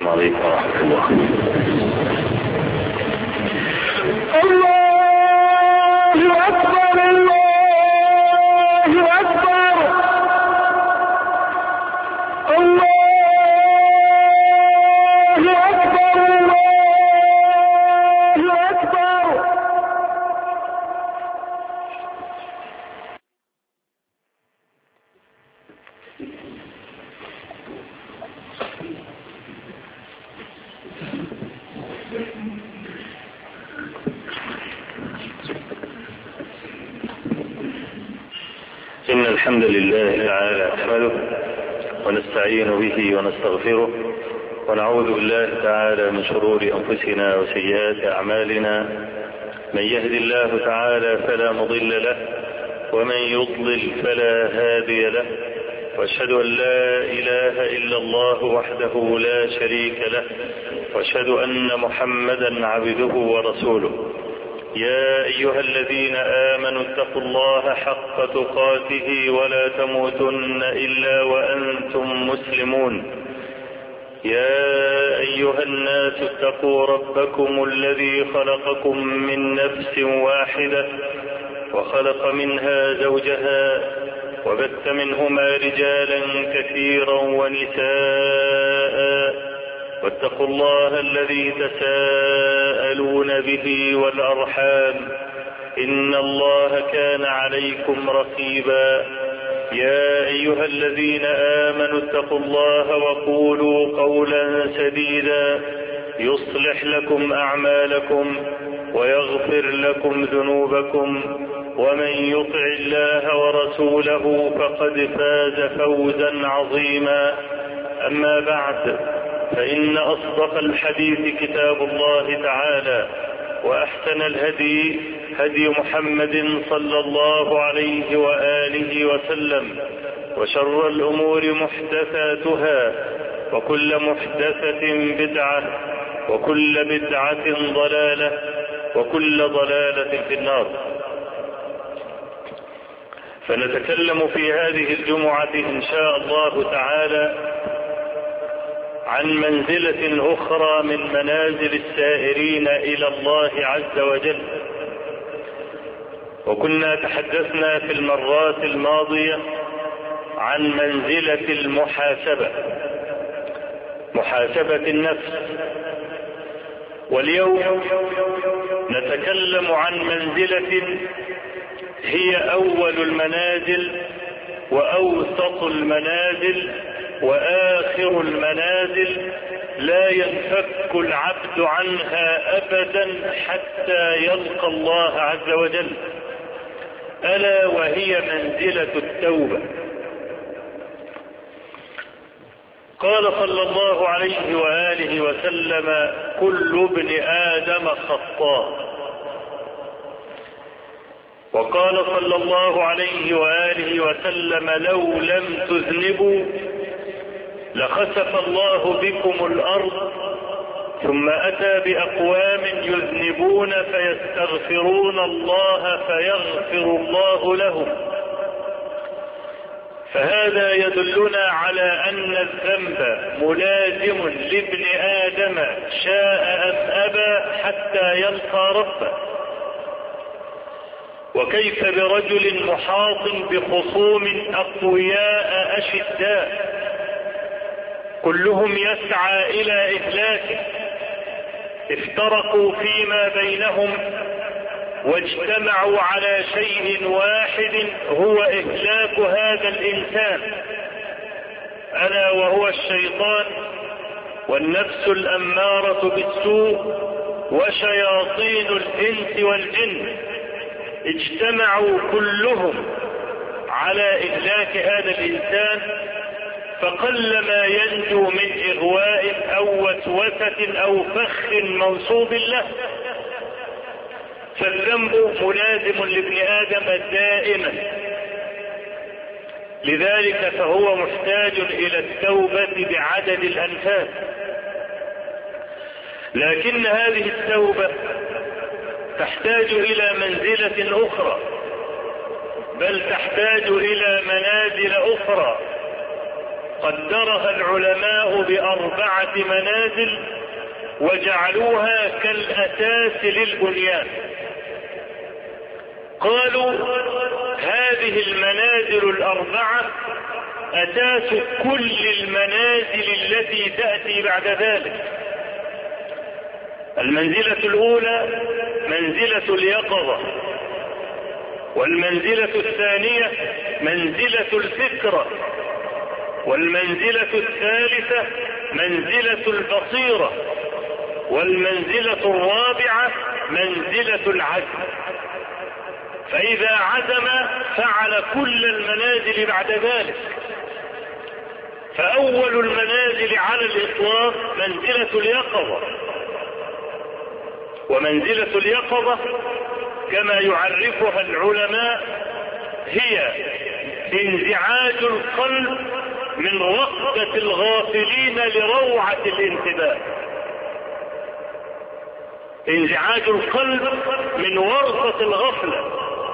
عليكم ورحمة الله. الله أكبر الله أكبر الله أكبر الله أكبر. إن الحمد لله تعالى نحمده ونستعين به ونستغفره ونعوذ بالله تعالى من شرور أنفسنا وسيئات أعمالنا. من يهد الله تعالى فلا مضل له ومن يضلل فلا هادي له، واشهد أن لا إله إلا الله وحده لا شريك له، واشهد أن محمدا عبده ورسوله. يا أيها الذين آمنوا اتقوا الله حق تقاته ولا تموتن إلا وأنتم مسلمون. يا أيها الناس اتقوا ربكم الذي خلقكم من نفس واحدة وخلق منها زوجها وبث منهما رجالا كثيرا ونساء، واتقوا الله الذي تساءلون به والأرحام إن الله كان عليكم رقيبا. يا أيها الذين آمنوا اتقوا الله وقولوا قولا سديدا يصلح لكم أعمالكم ويغفر لكم ذنوبكم، ومن يطع الله ورسوله فقد فاز فوزا عظيما. أما بعد، فإن أصدق الحديث كتاب الله تعالى، وأحسن الهدي هدي محمد صلى الله عليه وآله وسلم، وشر الأمور محدثاتها، وكل محدثة بدعة، وكل بدعة ضلالة، وكل ضلالة في النار. فنتكلم في هذه الجمعة إن شاء الله تعالى عن منزلة أخرى من منازل السائرين إلى الله عز وجل. وكنا تحدثنا في المرات الماضية عن منزلة المحاسبة، محاسبة النفس، واليوم نتكلم عن منزلة هي أول المنازل وأوسط المنازل وآخر المنازل، لا ينفك العبد عنها أبدا حتى يلقى الله عز وجل، ألا وهي منزلة التوبة. قال صلى الله عليه وآله وسلم: كل ابن آدم خطاء. وقال صلى الله عليه وآله وسلم: لو لم تذنبوا لخسف الله بكم الأرض، ثم أتى بأقوام يذنبون فيستغفرون الله فيغفر الله لهم. فهذا يدلنا على أن الذنب ملازم لابن آدم شاء أم أبى حتى يلقى ربه. وكيف برجل محاط بخصوم أقوياء أشداء كلهم يسعى إلى إهلاكه، افترقوا فيما بينهم واجتمعوا على شيء واحد هو إهلاك هذا الإنسان، ألا وهو الشيطان والنفس الأمارة بالسوء وشياطين الإنس والجن، اجتمعوا كلهم على إهلاك هذا الإنسان، فقلما ينجو من إغواء أو وسوسة أو فخ منصوب له. فالذنب ملازم لابن آدم دائما، لذلك فهو محتاج إلى التوبة بعدد الأنفاس. لكن هذه التوبة تحتاج إلى منزلة أخرى، بل تحتاج إلى منازل أخرى. قدرها العلماء ب4 منازل وجعلوها كالأساس للبنيان. قالوا هذه المنازل 4 أساس كل المنازل التي تأتي بعد ذلك. المنزلة الأولى منزلة اليقظة، والمنزلة الثانية منزلة الفكرة، والمنزلة الثالثة منزلة البصيرة، والمنزلة الرابعة منزلة العزم. فإذا عزم فعل كل المنازل بعد ذلك. فأول المنازل على الإطلاق منزلة اليقظة، ومنزلة اليقظة كما يعرفها العلماء هي انزعاج القلب من رقدة الغافلين لروعة الانتباه. انزعاج القلب من ورطة الغفلة،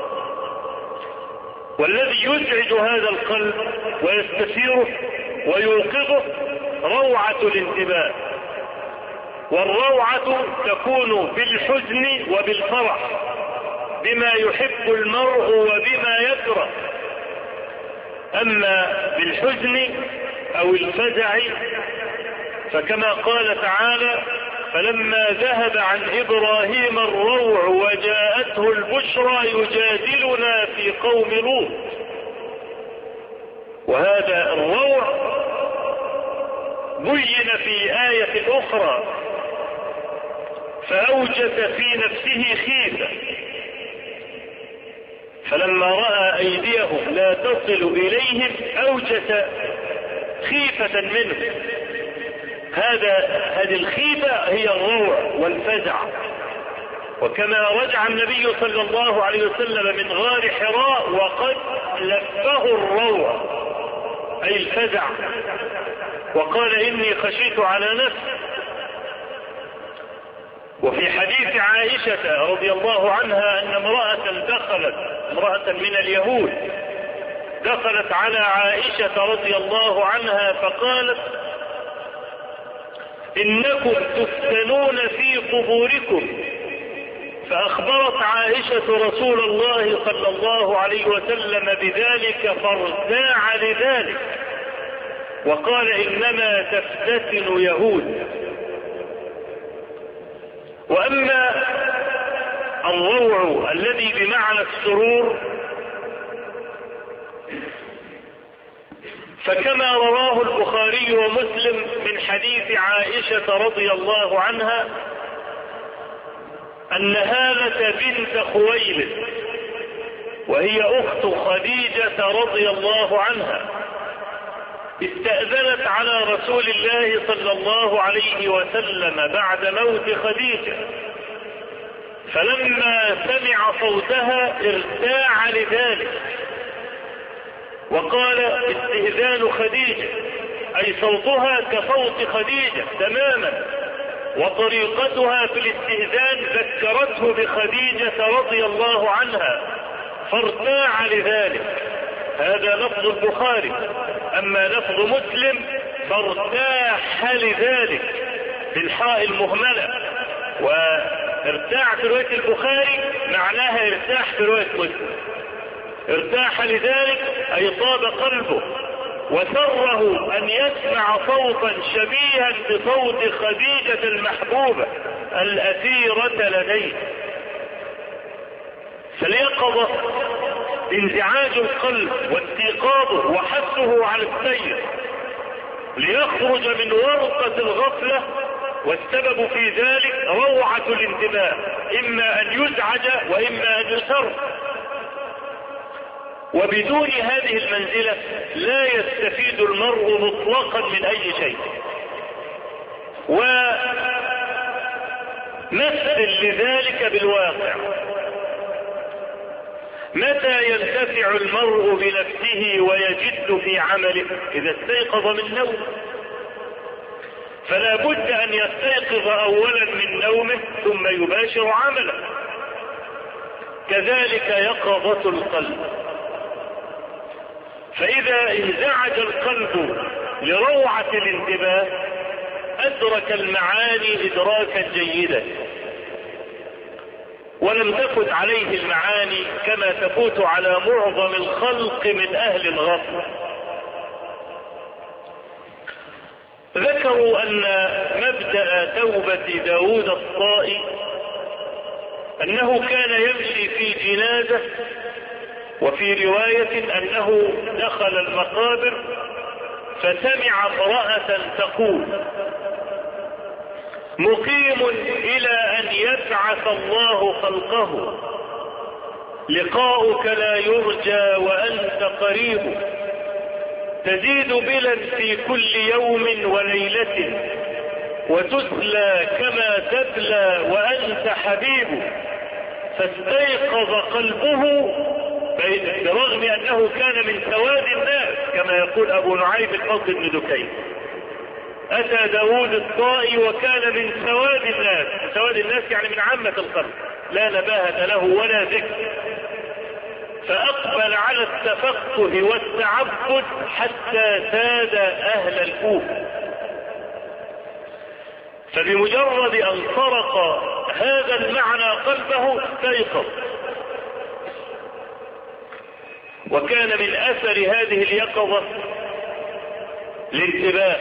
والذي يزعج هذا القلب ويستثيره ويوقظه روعة الانتباه. والروعة تكون بالحزن وبالفرح، بما يحب المرء وبما يكره. أما بالحزن أو الفزع فكما قال تعالى: فلما ذهب عن إبراهيم الروع وجاءته البشرى يجادلنا في قوم لوط. وهذا الروع بين في آية أخرى فأوجس في نفسه خيفة، فلما رأى أيديهم لا تصل إليهم أوجس خيفة منه. هذه الخيفة هي الروع والفزع. وكما رجع النبي صلى الله عليه وسلم من غار حراء وقد لفه الروع أي الفزع، وقال: إني خشيت على نفسي. وفي حديث عائشة رضي الله عنها أن امرأة من اليهود دخلت على عائشة رضي الله عنها فقالت: إنكم تفتنون في قبوركم. فأخبرت عائشة رسول الله صلى الله عليه وسلم بذلك فارتاع لذلك وقال: إنما تفتتن يهود. وأما الروع الذي بمعنى السرور فكما رواه البخاري ومسلم من حديث عائشة رضي الله عنها أن هالة بنت خويلد وهي أخت خديجة رضي الله عنها استأذنت على رسول الله صلى الله عليه وسلم بعد موت خديجة، فلما سمع صوتها ارتاع لذلك وقال: استئذان خديجة، أي صوتها كصوت خديجة تماما، وطريقتها في الاستئذان ذكرته بخديجة رضي الله عنها فارتاع لذلك. هذا لفظ البخاري. أما لفظ مسلم فارتاح لذلك بالحاء المهملة، وارتاح في رواية البخاري معناها ارتاح في رواية مسلم. ارتاح لذلك أي طاب قلبه وسره أن يسمع صوتا شبيها بصوت خديجة المحبوبة الأثيرة لديه. فاليقظة انزعاج القلب واستيقاظه وحثه على السير ليخرج من ورطة الغفلة، والسبب في ذلك روعة الانتباه، إما أن يزعج وإما أن يسر. وبدون هذه المنزلة لا يستفيد المرء مطلقا من أي شيء. ومثل لذلك بالواقع: متى ينتفع المرء بنفسه ويجد في عمله؟ إذا استيقظ من نوم. فلا بد أن يستيقظ أولا من نومه ثم يباشر عمله. كذلك يقظة القلب. فإذا انزعج القلب لروعة الانتباه أدرك المعاني إدراكا جيدا، ولم تفت عليه المعاني كما تفوت على معظم الخلق من أهل الغفلة. ذكروا أن مبدأ توبة داود الطائي أنه كان يمشي في جنازة، وفي رواية أنه دخل المقابر فسمع امرأة تقول: مقيم إلى أن يبعث الله خلقه، لقاؤك لا يرجى وأنت قريب، تزيد بلا في كل يوم وليلة، وتسلى كما تبلى وأنت حبيب. فاستيقظ قلبه برغم أنه كان من سواد الناس، كما يقول أبو نعيم الفضل بن دكين: أتى داود الطائي وكان من سواد الناس. سواد الناس يعني من عامة الخلق، لا نباهة له ولا ذكر. فأقبل على التفقه والتعبد حتى ساد أهل الكوفة. فبمجرد أن طرق هذا المعنى قلبه استيقظ. وكان من أثر هذه اليقظة الانتباه،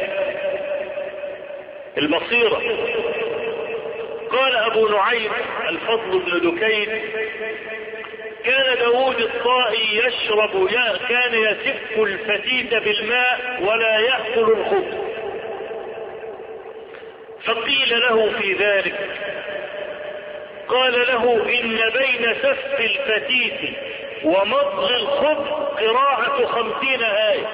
البصيرة. قال أبو نعيم الفضل بن دكين: كان داود الطائي يشرب كان يسف الفتيت بالماء ولا يأكل الخبز. فقيل له في ذلك، قال له: إن بين سف الفتيت ومضغ الخبز قراءة 50 آية.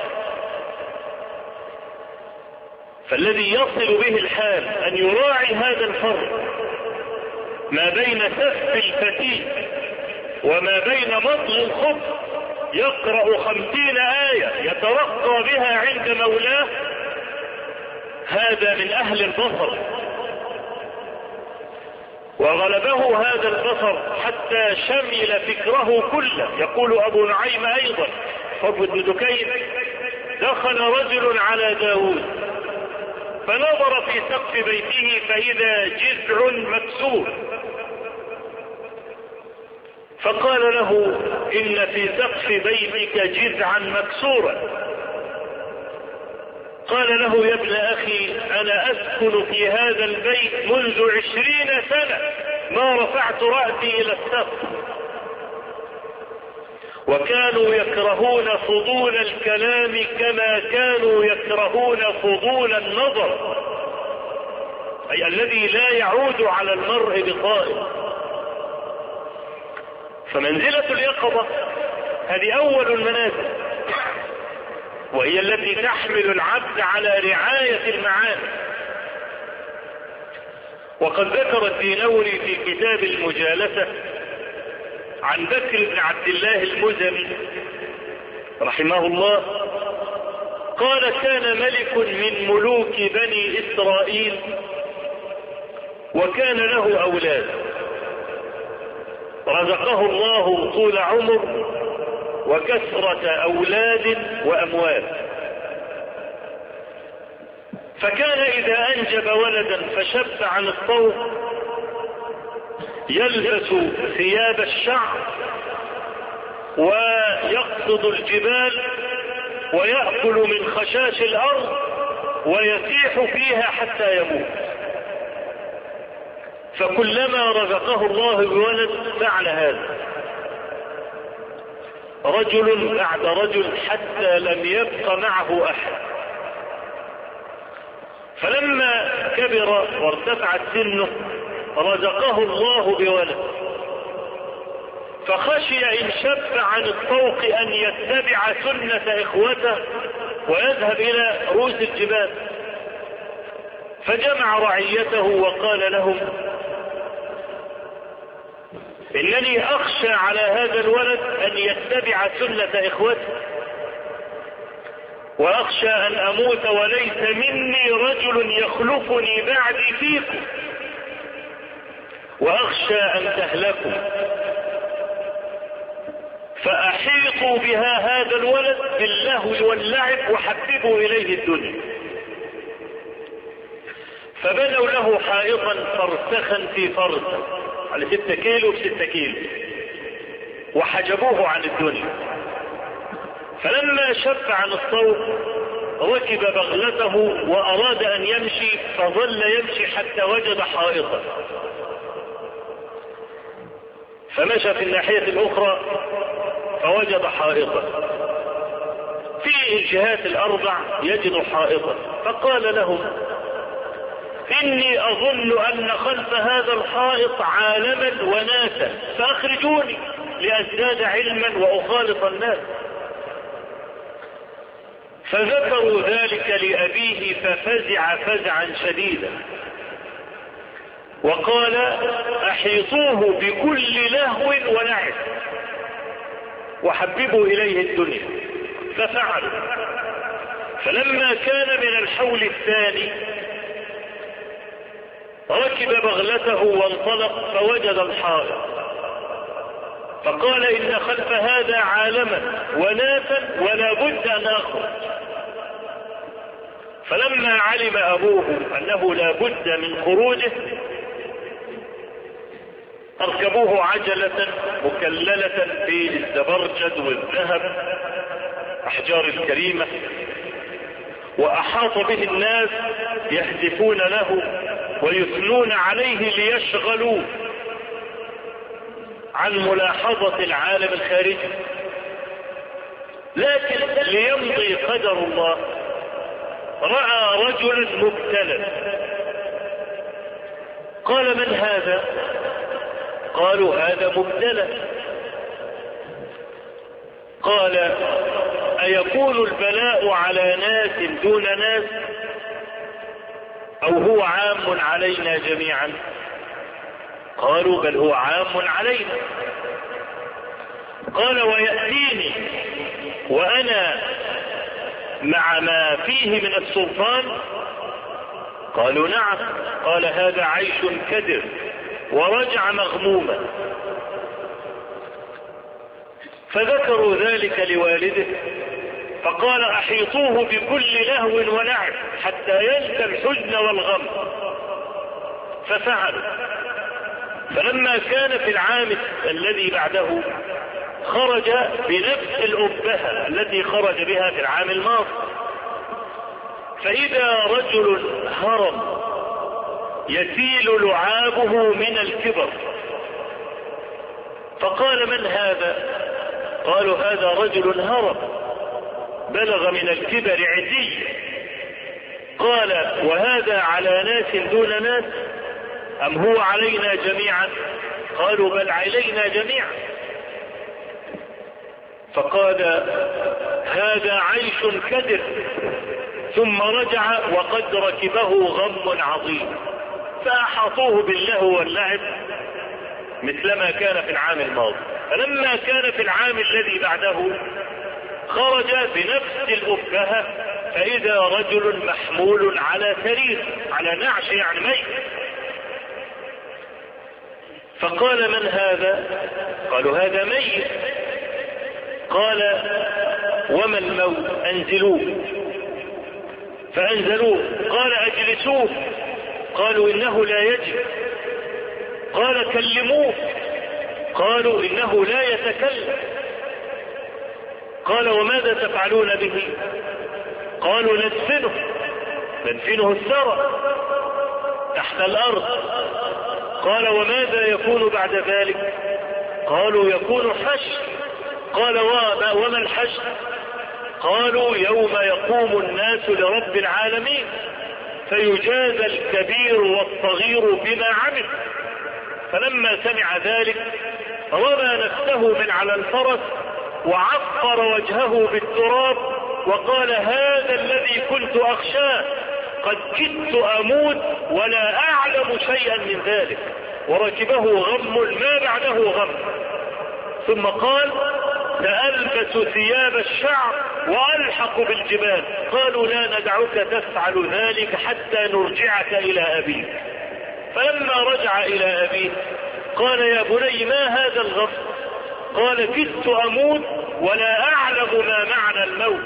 فالذي يصل به الحال أن يراعي هذا الفرق ما بين سف الفتيت وما بين مضغ الخبز، يقرأ 50 آية يترقى بها عند مولاه، هذا من أهل البصر. وغلبه هذا البصر حتى شمل فكره كله. يقول أبو نعيم أيضا فضل بن دكين: دخل رجل على داود فنظر في سقف بيته فإذا جذع مكسور، فقال له: إن في سقف بيتك جذعا مكسورا. قال له: يا ابن أخي، أنا أسكن في هذا البيت منذ 20 سنة ما رفعت رأسي إلى السقف. وكانوا يكرهون فضول الكلام كما كانوا يكرهون فضول النظر، أي الذي لا يعود على المرء بقائل. فمنزلة اليقظة هذه أول المنازل، وهي التي تحمل العبد على رعاية المعاني. وقد ذكر الدينوري في كتاب المجالسة عن بكر بن عبد الله المزني رحمه الله قال: كان ملك من ملوك بني إسرائيل وكان له أولاد، رزقه الله طول عمر وكثرة أولاد وأموال. فكان إذا أنجب ولدا فشب عن الطوق يلبس ثياب الشعر ويقصد الجبال ويأكل من خشاش الأرض ويسيح فيها حتى يموت. فكلما رزقه الله بولد فعل هذا، رجل بعد رجل، حتى لم يبق معه أحد. فلما كبر وارتفعت سنه رزقه الله بولد، فخشي إن شب عن الطوق أن يتبع سنة إخوته ويذهب إلى رؤوس الجبال، فجمع رعيته وقال لهم: إنني أخشى على هذا الولد أن يتبع سنة إخوته، وأخشى أن أموت وليس مني رجل يخلفني بعدي فيكم، وأخشى أن تهلكوا. فأحيطوا بها هذا الولد باللهو واللعب وحببوا إليه الدنيا. فبنوا له حائطا فرسخا في فرسخ على 6 كيلو في 6 كيلو، وحجبوه عن الدنيا. فلما شف عن الصوت ركب بغلته وأراد أن يمشي، فظل يمشي حتى وجد حائطا، فمشى في الناحية الأخرى فوجد حائطا، في الجهات الأربع يجد حائطا. فقال لهم: إني أظن أن خلف هذا الحائط عالما وناسا، فأخرجوني لأزداد علما وأخالط الناس. فذكروا ذلك لأبيه ففزع فزعا شديدا، وقال: أحيطوه بكل لهو ولعب وحببوا إليه الدنيا. ففعلوا. فلما كان من الحول الثاني ركب بغلته وانطلق فوجد الحائط، فقال: إن خلف هذا عالما وناسا ولا بد أن أخرج. فلما علم أبوه أنه لا بد من خروجه أركبوه عجلة مكللة بالزبرجد والذهب أحجار الكريمة، وأحاط به الناس يهتفون له ويثنون عليه ليشغلوا عن ملاحظة العالم الخارجي. لكن ليمضي قدر الله رأى رجلا مبتلا. قال: من هذا؟ قالوا: هذا مبتلا. قال: أيكون البلاء على ناس دون ناس، أو هو عام علينا جميعا؟ قالوا: بل هو عام علينا. قال: ويأتيني وأنا مع ما فيه من السلطان؟ قالوا: نعم. قال: هذا عيش كدر. ورجع مغموما. فذكروا ذلك لوالده فقال: أحيطوه بكل لهو ولعب حتى ينسى الحزن والغم. ففعلوا. فلما كان في العام الذي بعده خرج بنفس الأبهة التي خرج بها في العام الماضي، فإذا رجل هرم يسيل لعابه من الكبر. فقال: من هذا؟ قالوا: هذا رجل هرم بلغ من الكبر عتي. قال: وهذا على ناس دون ناس، أم هو علينا جميعا؟ قالوا: بل علينا جميعا. فقال: هذا عيش كدر. ثم رجع وقد ركبه غم عظيم، فأحاطوه باللهو واللعب مثلما كان في العام الماضي. فلما كان في العام الذي بعده خرج بنفس الأبهة، فإذا رجل محمول على سرير، على نعش يعني ميت. فقال: من هذا؟ قالوا: هذا ميت. قال: وما الموت؟ أنزلوه. فأنزلوه. قال: أجلسوه. قالوا: إنه لا يجب. قال: كلموه. قالوا: إنه لا يتكلم. قال: وماذا تفعلون به؟ قالوا: ندفنه الثرى تحت الأرض. قال: وماذا يكون بعد ذلك؟ قالوا: يكون حشر. قال: وما الحشر؟ قالوا: يوم يقوم الناس لرب العالمين فيجازى الكبير والصغير بما عمل. فلما سمع ذلك رمى نفسه من على الفرس وعفر وجهه بالتراب وقال: هذا الذي كنت أخشاه، قد كدت أموت ولا أعلم شيئا من ذلك. وركبه غم ما بعده غم. ثم قال: سألبس ثياب الشعر وألحق بالجبال. قالوا: لا ندعك تفعل ذلك حتى نرجعك إلى أبيك. فلما رجع إلى أبيه قال: يا بني ما هذا الغم؟ قال كدت أموت ولا أعلم ما معنى الموت،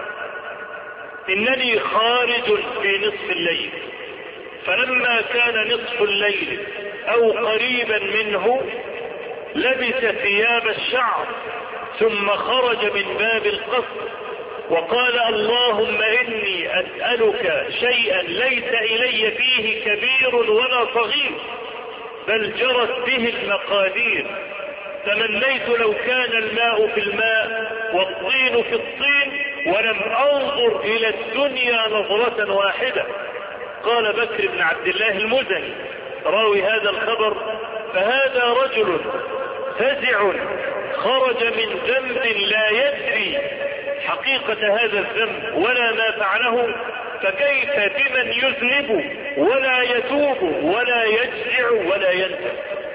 إنني خارج في نصف الليل. فلما كان نصف الليل أو قريبا منه لبس ثياب الشعر ثم خرج من باب القصر وقال اللهم إني أسألك شيئا ليس إلي فيه كبير ولا صغير بل جرت به المقادير، تمنيت لو كان الماء في الماء والطين في الطين ولم أنظر إلى الدنيا نظرة واحدة. قال بكر بن عبد الله المزني راوي هذا الخبر فهذا رجل فزع خرج من ذنب لا يدري حقيقة هذا الذنب ولا ما فعله، فكيف بمن يذنب ولا يتوب ولا يجزع ولا يندم؟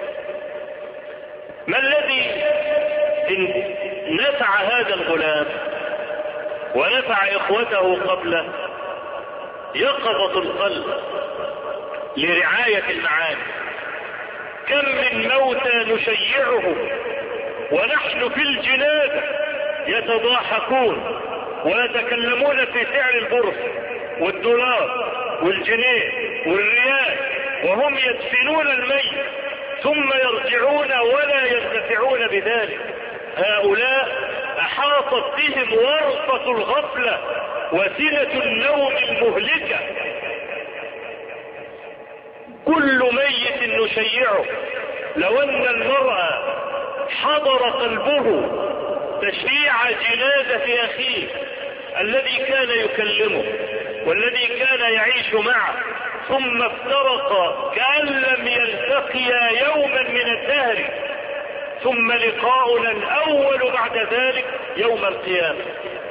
ما الذي نفع هذا الغلام ونفع إخوته قبله؟ يقظة القلب لرعاية المعاني. كم من موتى نشيعه ونحن في الجنازة يتضاحكون ويتكلمون في سعر البورصة والدولار والجنيه والريال وهم يدفنون الميت ثم يرجعون ولا ينتفعون بذلك. هؤلاء أحاطت بهم ورطة الغفلة وسنة النوم المهلكة. كل ميت نشيعه لو أن المرأة حضر قلبه تشييع جنازة أخيه الذي كان يكلمه والذي كان يعيش معه ثم افترقا كأن لم يلتقيا يوما من الدهر ثم لقاؤنا الأول بعد ذلك يوم القيامة.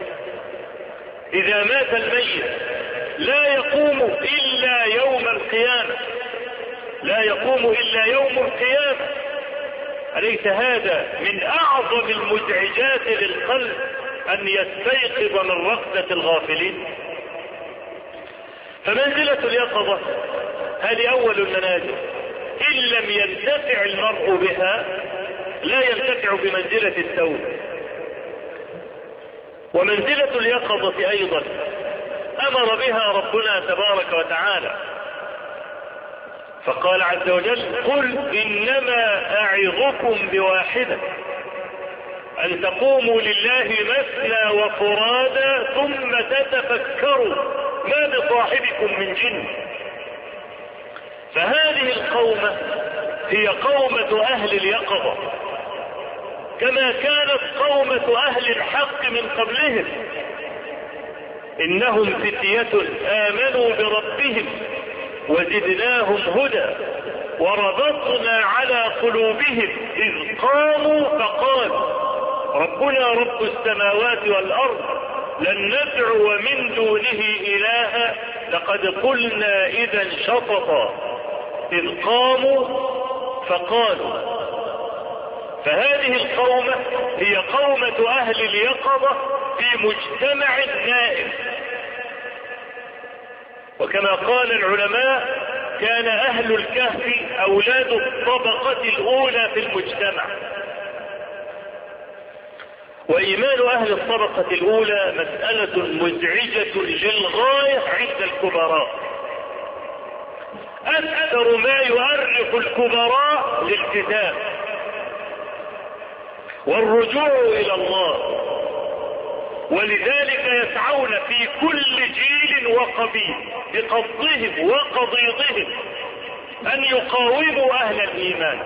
إذا مات الميت لا يقوم إلا يوم القيامة، لا يقوم إلا يوم القيامة. أليس هذا من أعظم المزعجات للقلب أن يستيقظ من رقدة الغافلين؟ فمنزلة اليقظة هذه أول المنازل، إن لم ينتفع المرء بها لا ينتفع بمنزلة التوبة. ومنزلة اليقظة أيضا أمر بها ربنا تبارك وتعالى فقال عز وجل قل إنما أعظكم بواحدة أن تقوموا لله مثنى وفرادا ثم تتفكروا ما بصاحبكم من جن. فهذه القومة هي قومة أهل اليقظة كما كانت قومة أهل الحق من قبلهم، إنهم فتية آمنوا بربهم وزدناهم هدى وربطنا على قلوبهم إذ قاموا فقالوا ربنا رب السماوات والأرض لن ندعو من دونه إلها لقد قلنا إذا شططا إذ قاموا فقالوا. فهذه القومة هي قومة أهل اليقظة في مجتمع نائم. وكما قال العلماء كان أهل الكهف أولاد الطبقة الأولى في المجتمع. وإيمان أهل الطبقة الأولى مسألة مزعجة للغاية عند الكبراء. أكثر ما يؤرخ الكبراء للكتاب والرجوع إلى الله، ولذلك يسعون في كل جيل وقبيل بقبضهم وقضيضهم أن يقاوموا أهل الإيمان.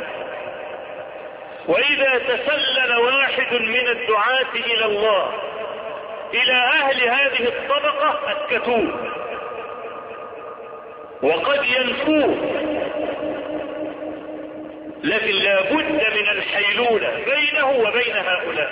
وإذا تسلل واحد من الدعاة إلى الله إلى أهل هذه الطبقة أسكتوه وقد ينفوه، لكن لا بد من الحيلولة بينه وبين هؤلاء.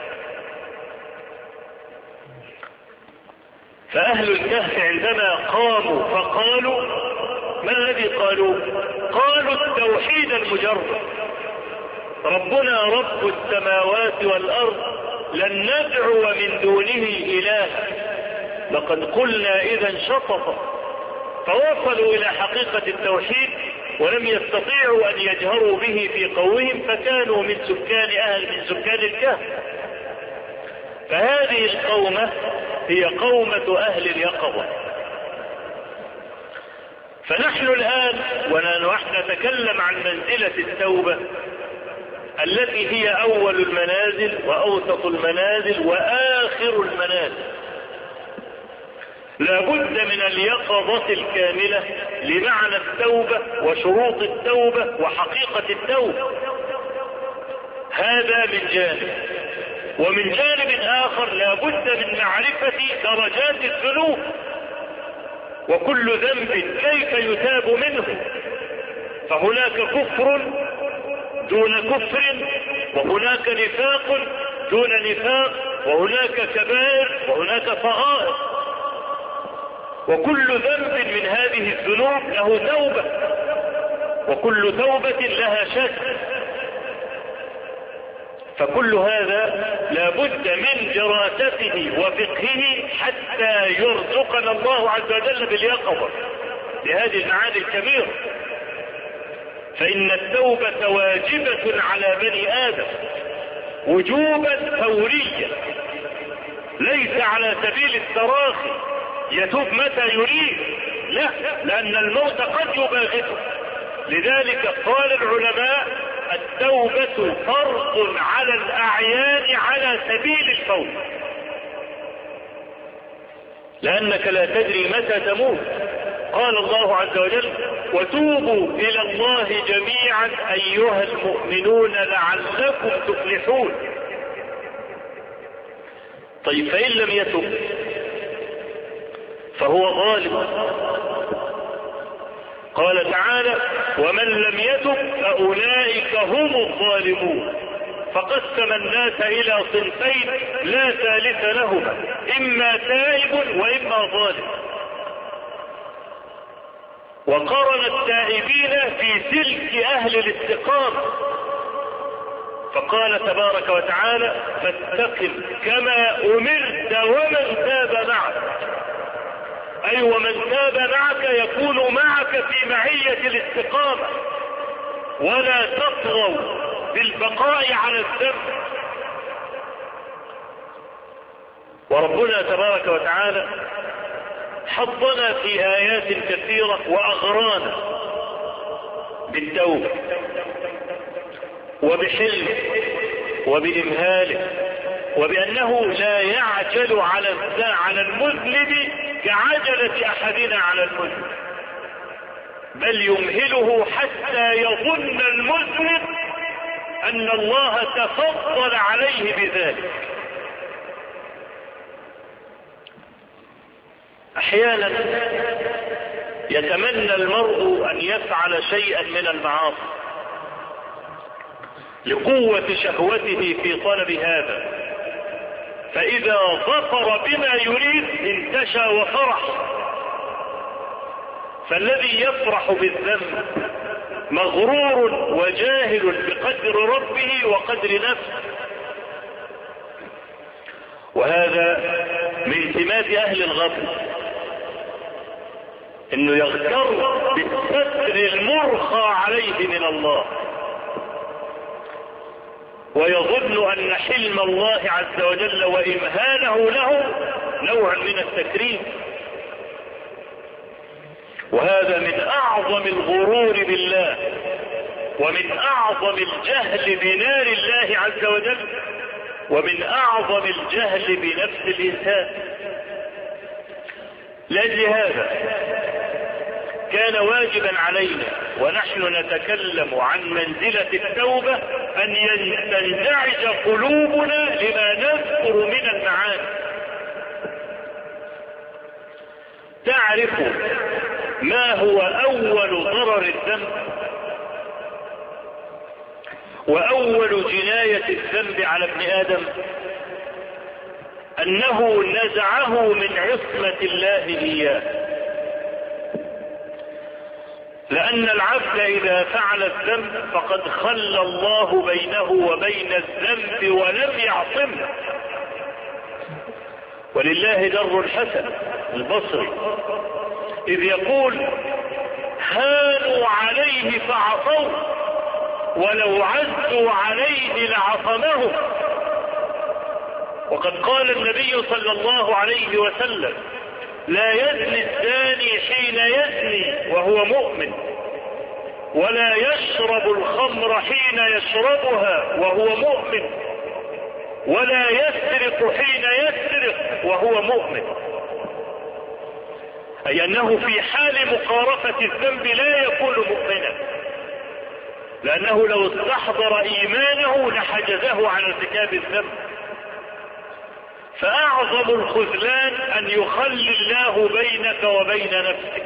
فأهل الكهف عندما قاموا فقالوا ما الذي قالوا؟ قالوا التوحيد المجرد، ربنا رب السماوات والأرض لن ندعو من دونه إلها لقد قلنا إذا شططا. فوصلوا إلى حقيقة التوحيد ولم يستطيعوا أن يجهروا به في قومهم، فكانوا من سكان الكهف. فهذه القومة هي قومة أهل اليقظة. فنحن الآن ونحن نتكلم عن منزلة التوبة التي هي أول المنازل وأوسط المنازل وآخر المنازل. لا بد من اليقظة الكاملة لمعنى التوبة وشروط التوبة وحقيقة التوبة. هذا من جانب. ومن جانب آخر لا بد من معرفة درجات الذنوب، وكل ذنب كيف يتاب منه. فهناك كفر دون كفر، وهناك نفاق دون نفاق، وهناك كبائر وهناك صغائر، وكل ذنب من هذه الذنوب له توبة، وكل توبة لها شك. فكل هذا لا بد من دراسته وفقهه حتى يرزقنا الله عز وجل باليقظة لهذه المعاني الكبيرة. فإن التوبة واجبة على بني آدم وجوبا فوريا، ليس على سبيل التراخي يتوب متى يريد، لا، لأن الموت قد يباغته. لذلك قال العلماء: التوبة فرض على الأعيان على سبيل الفور، لأنك لا تدري متى تموت. قال الله عز وجل: وتوبوا إلى الله جميعا أيها المؤمنون لعلكم تفلحون. طيب فإن لم يتب فهو ظالم. قال تعالى: ومن لم يتب فأولئك هم الظالمون. فقسم الناس إلى صنفين لا ثالث لهما، إما تائب وإما ظالم. وقرن التائبين في سلك أهل الاستقامة، فقال تبارك وتعالى: فاستقم كما أمرت ومن تاب معك. أي ومن تاب معك يكون معك في معية الاستقامة، ولا تطغوا بالبقاء على الذنب. وربنا تبارك وتعالى حضنا في آيات كثيرة وأغرانا بالتوبة وبحلمه وبإمهاله، وبأنه لا يعجل على المذنب كعجلة أحدنا على المذنب، بل يمهله حتى يظن المذنب أن الله تفضل عليه بذلك. أحيانا يتمنى المرء أن يفعل شيئا من المعاصي لقوة شهوته في طلب هذا، فإذا ظفر بما يريد انتشى وفرح. فالذي يفرح بالذنب مغرور وجاهل بقدر ربه وقدر نفسه. وهذا من سمات أهل الغفل، انه يغتر بالستر المرخى عليه من الله، ويظن ان حلم الله عز وجل وامهانه له نوع من التكريم. وهذا من اعظم الغرور بالله، ومن اعظم الجهل بنار الله عز وجل، ومن اعظم الجهل بنفس الانسان. لاجل هذا كان واجبا علينا ونحن نتكلم عن منزلة التوبة أن تنزعج قلوبنا لما نذكر من المعاني. تعرف ما هو أول ضرر الذنب وأول جناية الذنب على ابن آدم؟ أنه نزعه من عصمة الله إياه. لأن العبد إذا فعل الذنب فقد خلى الله بينه وبين الذنب ولم يعصمه. ولله در الحسن البصري إذ يقول: هانوا عليه عليه فعصوه ولو عزوا عليه لعصمهم. وقد قال النبي صلى الله عليه وسلم: لا يزني الزاني حين يزني وهو مؤمن، ولا يشرب الخمر حين يشربها وهو مؤمن، ولا يسرق حين يسرق وهو مؤمن. أي أنه في حال مقارفة الذنب لا يكون مؤمنا، لأنه لو استحضر إيمانه لحجزه عن ارتكاب الذنب. فأعظم الخذلان أن يخلي الله بينك وبين نفسك.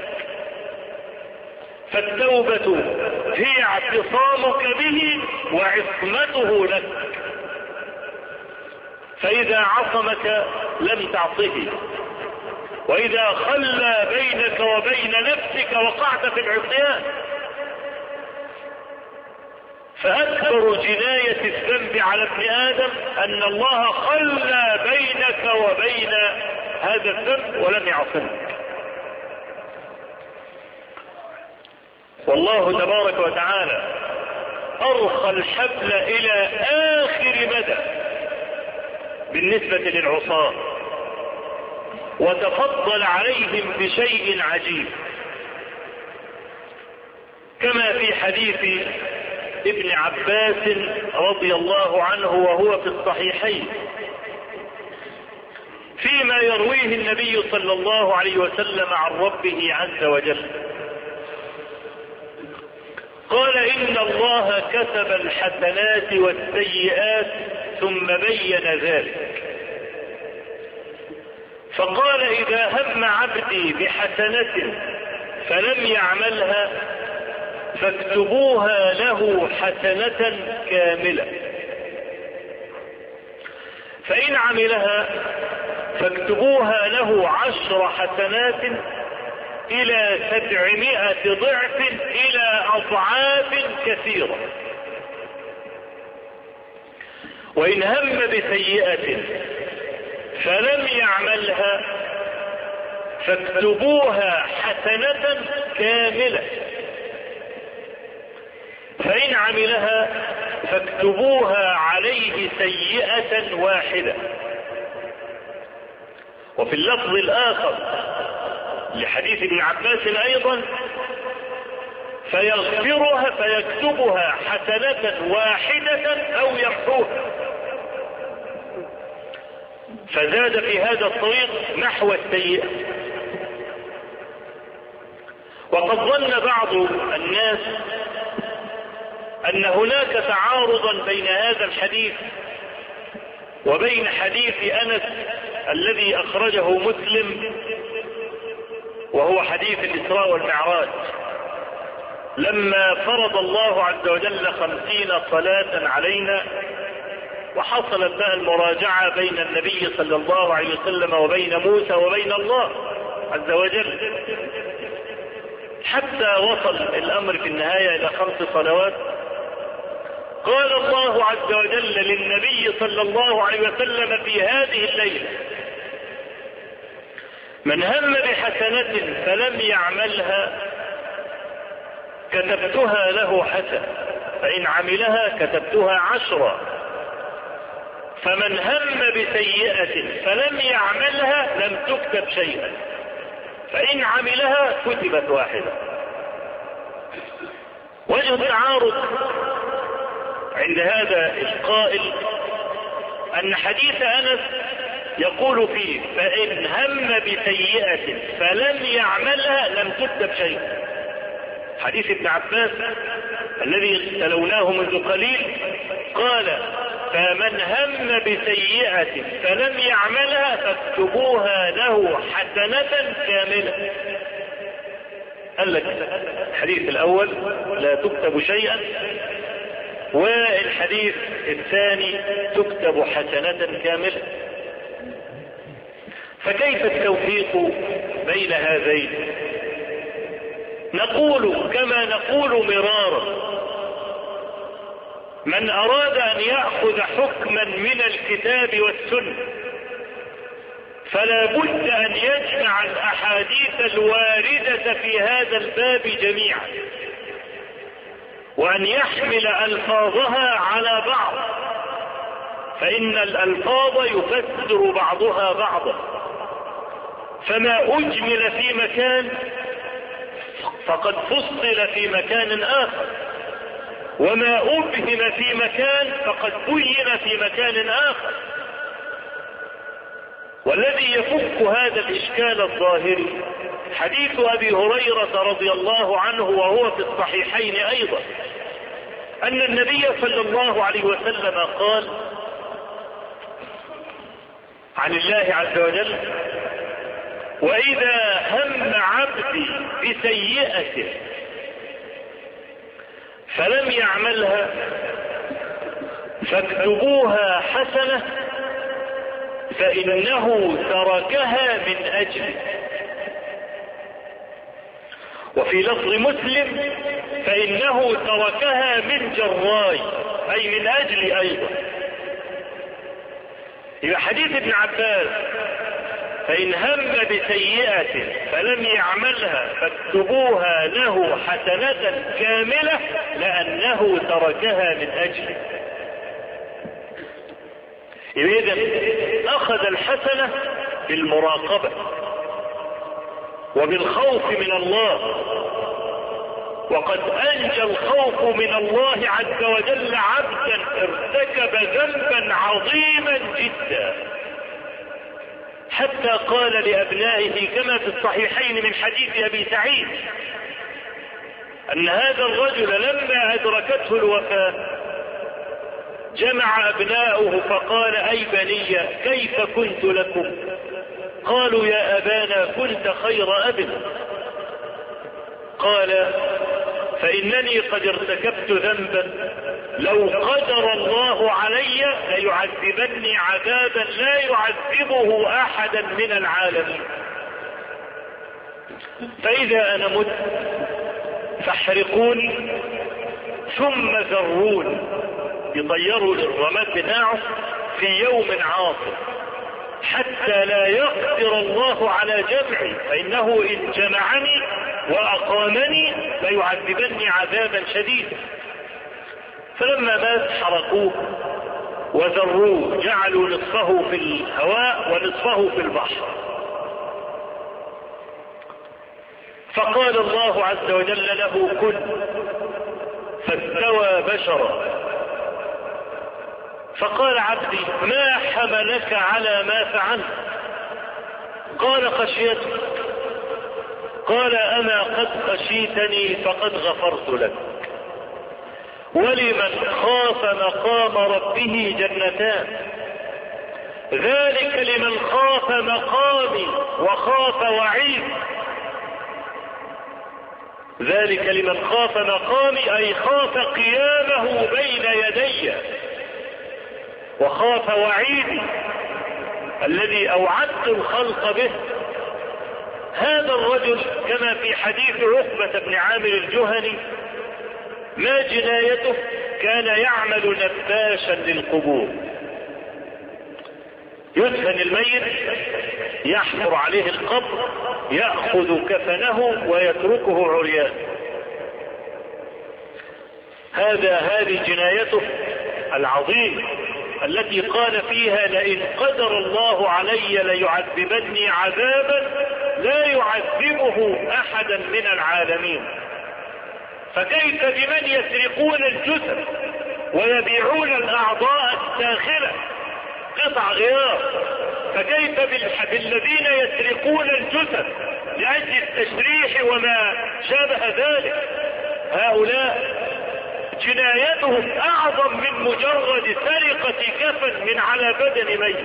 فالتوبة هي اعتصامك به وعصمته لك، فإذا عصمك لم تعصه، وإذا خلى بينك وبين نفسك وقعت في العصيان. فأكبر جناية الذنب على ابن آدم أن الله خلى بينك وبين هذا الذنب ولم يعصمك. والله تبارك وتعالى أرخى الحبل إلى آخر مدى بالنسبة للعصاة، وتفضل عليهم بشيء عجيب، كما في حديث ابن عباس رضي الله عنه وهو في الصحيحين، فيما يرويه النبي صلى الله عليه وسلم عن ربه عز وجل. قال: إن الله كتب الحسنات والسيئات ثم بين ذلك، فقال: إذا هم عبدي بحسنة فلم يعملها فاكتبوها له حسنة كاملة، فإن عملها فاكتبوها له 10 حسنات إلى 700 ضعف إلى أضعاف كثيرة. وإن هم بسيئة فلم يعملها فاكتبوها حسنة كاملة، فإن عملها فاكتبوها عليه سيئة واحدة. وفي اللفظ الآخر لحديث ابن عباس أيضا: فيغفرها فيكتبها حسنة واحدة أو يمحوها. فزاد في هذا الطريق نحو السيئة. وقد ظن بعض الناس أن هناك تعارضا بين هذا الحديث وبين حديث أنس الذي أخرجه مسلم، وهو حديث الإسراء والمعراج، لما فرض الله عز وجل 50 صلاة علينا، وحصلت بها المراجعة بين النبي صلى الله عليه وسلم وبين موسى وبين الله عز وجل، حتى وصل الأمر في النهاية إلى 5 صلوات. قال الله عز وجل للنبي صلى الله عليه وسلم في هذه الليلة: من هم بحسنة فلم يعملها كتبتها له حسنة، فإن عملها كتبتها 10. فمن هم بسيئة فلم يعملها لم تكتب شيئا، فإن عملها كتبت واحدة. وجه التعارض عند هذا القائل أن حديث أنس يقول فيه: فإن هم بسيئة فلم يعملها لم تكتب شيئا. حديث ابن عباس الذي تلوناه منذ قليل قال: فمن هم بسيئة فلم يعملها فاكتبوها له حسنة كاملة. قال لك الحديث الأول لا تكتب شيئا، والحديث الثاني تكتب حسنة كاملة. فكيف التوفيق بين هذين؟ نقول كما نقول مرارا: من أراد أن يأخذ حكما من الكتاب والسنة فلا بد أن يجمع الأحاديث الواردة في هذا الباب جميعا، وأن يحمل ألفاظها على بعض، فإن الألفاظ يفسر بعضها بعضا، فما أجمل في مكان فقد فصل في مكان آخر، وما أبهم في مكان فقد بين في مكان آخر. والذي يفك هذا الإشكال الظاهري حديث أبي هريرة رضي الله عنه، وهو في الصحيحين أيضا، أن النبي صلى الله عليه وسلم قال عن الله عز وجل: وإذا هم عبدي بسيئة فلم يعملها فاكتبوها حسنة فإنه تركها من أجلي. وفي لفظ مسلم: فإنه تركها من جراي، أي من أجلي أيضا. يبقى حديث ابن عباس: فإن هم بسيئة فلم يعملها فاكتبوها له حسنة كاملة لأنه تركها من أجله. إذا أخذ الحسنة بالمراقبة وبالخوف من الله، وقد أنجى الخوف من الله عز وجل عبدا ارتكب ذنبا عظيما جدا، حتى قال لأبنائه كما في الصحيحين من حديث أبي سعيد أن هذا الرجل لما أدركته الوفاة جمع أبناؤه فقال: أي بني كيف كنت لكم؟ قالوا: يا أبانا كنت خير أب. قال: فإنني قد ارتكبت ذنبا لو قدر الله علي ليعذبني عذابا لا يعذبه أحدا من العالمين، فإذا أنا مت فاحرقوني ثم ذروني، يطيروا الرماد بتاعه في يوم عاصف حتى لا يقدر الله على جمعي، فإنه إن جمعني وأقامني ليعذبني عذابا شديدا. فلما مات حرقوه وذروه، جعلوا نصفه في الهواء ونصفه في البحر. فقال الله عز وجل له: كن، فاستوى بشرا. فقال: عبدي ما حملك على ما فعلت؟ قال: خشيتك. قال: أما قد خشيتني فقد غفرت لك. ولمن خاف مقام ربه جنتان، ذلك لمن خاف مقامي وخاف وعيد. ذلك لمن خاف مقامي أي خاف قيامه بين يدي، وخاف وعيدي الذي أوعدت الخلق به. هذا الرجل كما في حديث عقبة بن عامر الجهني ما جنايته، كان يعمل نباشا للقبور، يدفن الميت يحفر عليه القبر يأخذ كفنه ويتركه عريان. هذه جنايته العظيمة التي قال فيها: لئن قدر الله علي ليعذبني عذابا لا يعذبه أحدا من العالمين. فكيف بمن يسرقون الجثث ويبيعون الأعضاء الداخلة قطع غيار؟ فكيف بالذين يسرقون الجثث لأجل التشريح وما شابه ذلك؟ هؤلاء جنايتهم أعظم من مجرد سرقة كفن من على بدن ميت.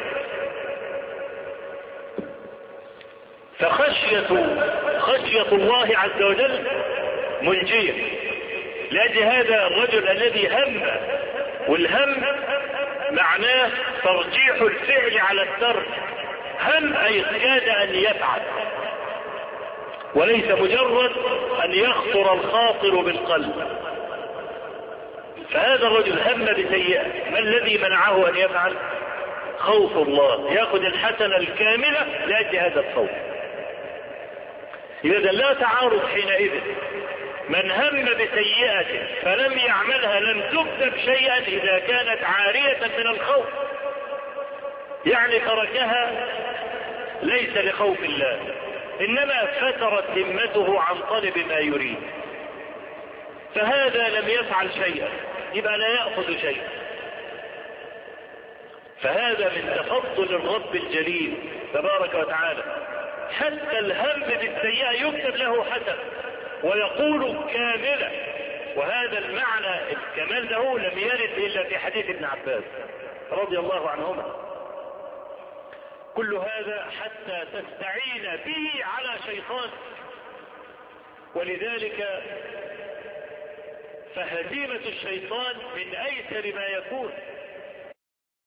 فخشية الله عز وجل منجية لأجل هذا الرجل الذي هم، والهم معناه ترجيح الفعل على الترك. هم أي كاد أن يفعل، وليس مجرد أن يخطر الخاطر بالقلب. فهذا الرجل هم بسيئة، ما الذي منعه أن يفعل؟ خوف الله، يأخذ الحسنة الكاملة لأجل هذا الخوف. إذا لا تعارض حينئذ من هم بسيئة فلم يعملها لم تكتب شيئا إذا كانت عارية من الخوف، يعني تركها ليس لخوف الله، إنما فترت همته عن طلب ما يريد، فهذا لم يفعل شيئا يبقى لا يأخذ شيئا. فهذا من تفضل الرب الجليل تبارك وتعالى، حتى الهم بالسيئة يكتب له حسن ويقول كاملة. وهذا المعنى الكمال له لم يرد إلا في حديث ابن عباس رضي الله عنهما. كل هذا حتى تستعين به على شيطان. ولذلك فهزيمة الشيطان من أيسر ما يكون،